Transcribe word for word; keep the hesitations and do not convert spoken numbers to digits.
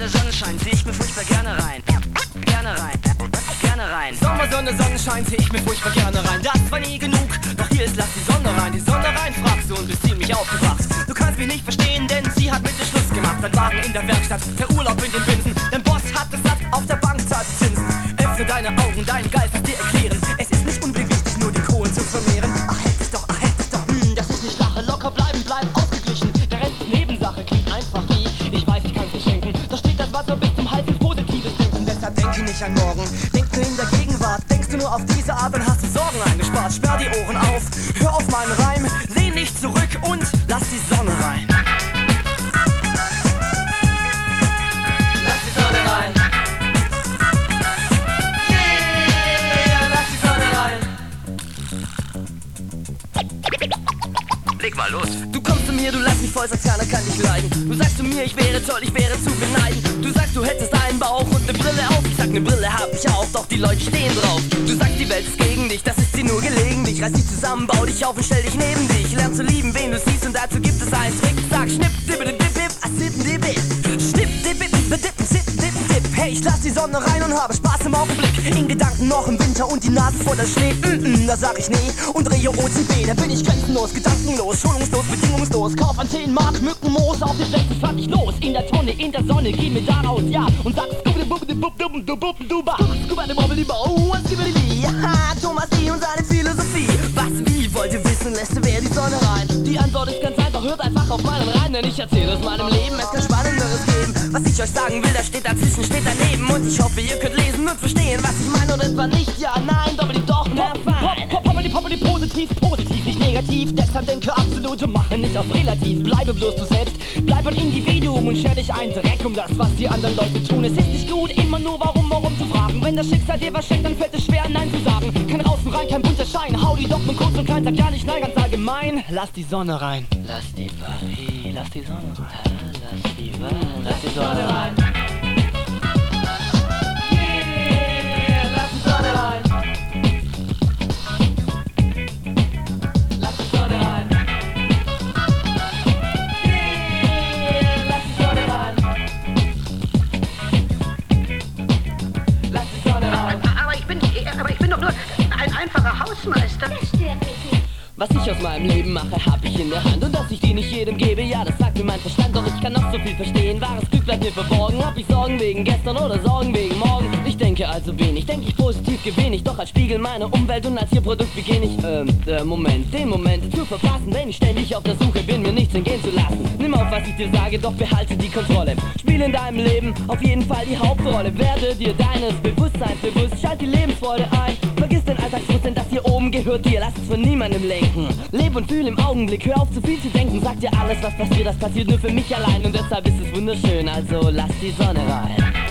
Sonne, Sonnenschein, zieh ich mir furchtbar gerne rein. Gerne rein, gerne rein. Sommersonne, Sonnenschein, zieh ich mir furchtbar gerne rein. Das war nie genug, doch hier ist lass die Sonne rein. Die Sonne rein, fragst du und bist ziemlich aufgebracht. Du kannst mich nicht verstehen, denn sie hat mit dir Schluss gemacht. Dein Wagen in der Werkstatt, der Urlaub in den Binsen. Dein Boss hat es satt, auf der Bank zahlt Zinsen. Öffne deine Augen, dein Geist wird dir erklären. Es ist nicht unbedingt wichtig, nur die Kohlen zu vermehren. Ach, hätt es doch, ach, hätt es doch. Hm, das ist nicht Lache, locker bleiben, bleiben ausgeglichen. Der Rest ist Nebensache, klingt einfach wie. Ich weiß, ich kann's dir schenken. Da steht das Wasser bis zum Hals in positives Denken. Deshalb denke nicht an morgen, denk nur in der Gegenwart. Denkst du nur auf diese Art, dann hast du Sorgen eingespart. Sperr die Ohren auf, hör auf meinen Reim. Lehn dich zurück und lass die Sonne rein. Lass die Sonne rein. Yeah, lass die Sonne rein. Leg mal los. Du kommst zu mir, du lässt mich voll, sagst keiner kann dich leiden. Du sagst zu mir, ich wäre toll, ich wäre zu beneiden. Du sagst, du hättest einen Bauch und ne Brille auf. Ich sag, ne Brille hab ich auch, doch die Leute stehen drauf. Du sagst, die Welt ist gegen dich, das ist dir nur gelegentlich. Reiß dich zusammen, bau dich auf und stell dich neben dich. Lern zu lieben, wen du siehst und dazu gibt es einen Trick. Sag, schnipp, dippe, dip, dip, a sippen, dip, dip. Schnipp, dip, dip, dip, sipp, dip, dip. Hey, ich lass die Sonne rein und habe Spaß im Augenblick. In Gedanken noch im Winter und die Nase voller Schnee. Mm, mm, da sag ich nee und drehe O C B. Da bin ich grenzenlos, gedankenlos, schonungslos, bedingungslos. Kauf an zehn Mark Mückenmoos, auf den Plätzen fahr ich los. In der Tonne, in der Sonne, geh mir da raus, ja. Und sag Skubidi-Bubidi-Bub-Dub-Dub-Dub-Duba. Skubidi-Bubidi-Bau, Skubidi-Bi. Ja, Thomas D. und seine Philosophie. Was, wie, wollt ihr wissen, lässt wer die Sonne rein? Die Antwort ist ganz einfach, hört einfach auf meinen Rein, denn ich erzähle aus meinem Leben. Es kann Spannenderes geben. Was ich euch sagen will, da steht dazwischen, steht daneben. Und ich hoffe, ihr könnt lesen und verstehen, was ich meine. Und etwa nicht, ja, nein, doppelt doch, na fein. Poppeli, poppeli, positiv, positiv, nicht negativ. Deshalb denke absolute, mache nicht auf relativ. Bleibe bloß du selbst, bleib ein Individuum und scher dich ein Dreck um das, was die anderen Leute tun. Es ist nicht gut, immer nur warum, warum zu fragen. Wenn das Schicksal dir was schenkt, dann fällt es schwer, nein zu sagen. Kein Raus und rein, kein bunter Schein. Hau die doch nur kurz und klein, sag ja nicht nein, ganz allgemein. Lass die Sonne rein. Lass die Sonne, lass die Sonne rein. Lass die Sonne, lass die Sonne rein. Yeah, lass die Sonne rein. Lass die Sonne rein. Yeah, lass die Sonne rein. Lass die Sonne rein. Aber ich bin, aber ich bin doch nur ein einfacher Hausmeister. Das stört mich nicht. Was ich aus meinem Leben mache, hab ich in der Hand. Und dass ich die nicht jedem gebe, ja, das sagt mir mein Verstand. Doch ich kann noch so viel verstehen, wahres Glück bleibt mir verborgen. Hab ich Sorgen wegen gestern oder Sorgen wegen morgen? Ich denke also wenig, denke ich positiv gewinne ich. Doch als Spiegel meine Umwelt und als ihr Produkt beginne ich Ähm, der Moment, den Moment zu verpassen. Wenn ich ständig auf der Suche bin, mir nichts entgehen zu lassen. Nimm auf, was ich dir sage, doch behalte die Kontrolle. Spiel in deinem Leben auf jeden Fall die Hauptrolle. Werde dir deines Bewusstseins bewusst, schalt die Lebensfreude ein. Vergiss den Alltagsfrust, denn das hier oben gehört dir. Lass es von niemandem lenken. Leb und fühl im Augenblick, hör auf zu viel zu denken. Sag dir alles, was passiert, das passiert nur für mich allein. Und deshalb ist es wunderschön, also lass die Sonne rein.